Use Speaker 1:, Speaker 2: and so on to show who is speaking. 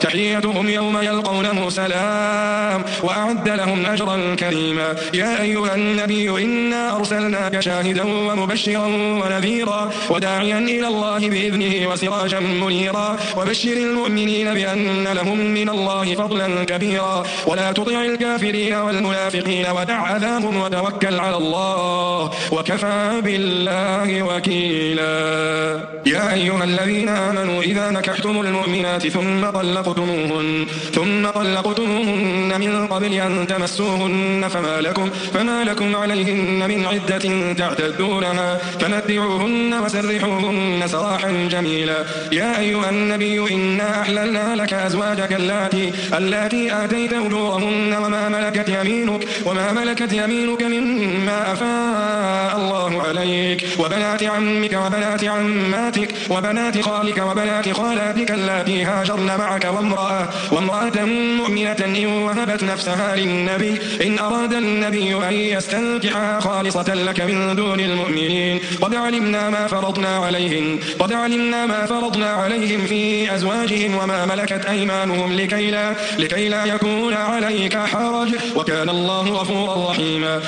Speaker 1: تحيتهم يوم يلقونه سلام وأعد لهم أجرا كريما. يا أيها النبي إنا أرسلناك شاهدا ومبشرا ونذيرا وداعيا إلى الله بإذنه وسراجا منيرا وبشر المؤمنين بأن لهم من الله فضلا كبيرا ولا تطع الكافرين والمنافقين ودع أذاهم وتوكل على الله وكفى بالله وكيلا. يا أيها الذين آمنوا إذا نكحتم المؤمنات ثم طلقتموهن من قبل أن تمسوهن فما لكم عليهن من عدة تعتدونها فمتعوهن وسرحوهن سراحا جميلا. يا أيها النبي إنا أحللنا لك أزواجك اللاتي آتيت أجورهن وما ملكت يمينك مما أفاء الله عليك وبنات عمك وبنات عماتك وبنات خالك وبنات خالاتك اللاتي هاجرن معك وامرأة مؤمنة إن وهبت نفسها للنبي إن أراد النبي أن يستنكحها خالصة لك من دون المؤمنين قد علمنا ما فرضنا عليهم في أزواجهم وما ملكت أيمانهم لكي لا يكون عليك حرج وكان الله غفورا رحيما.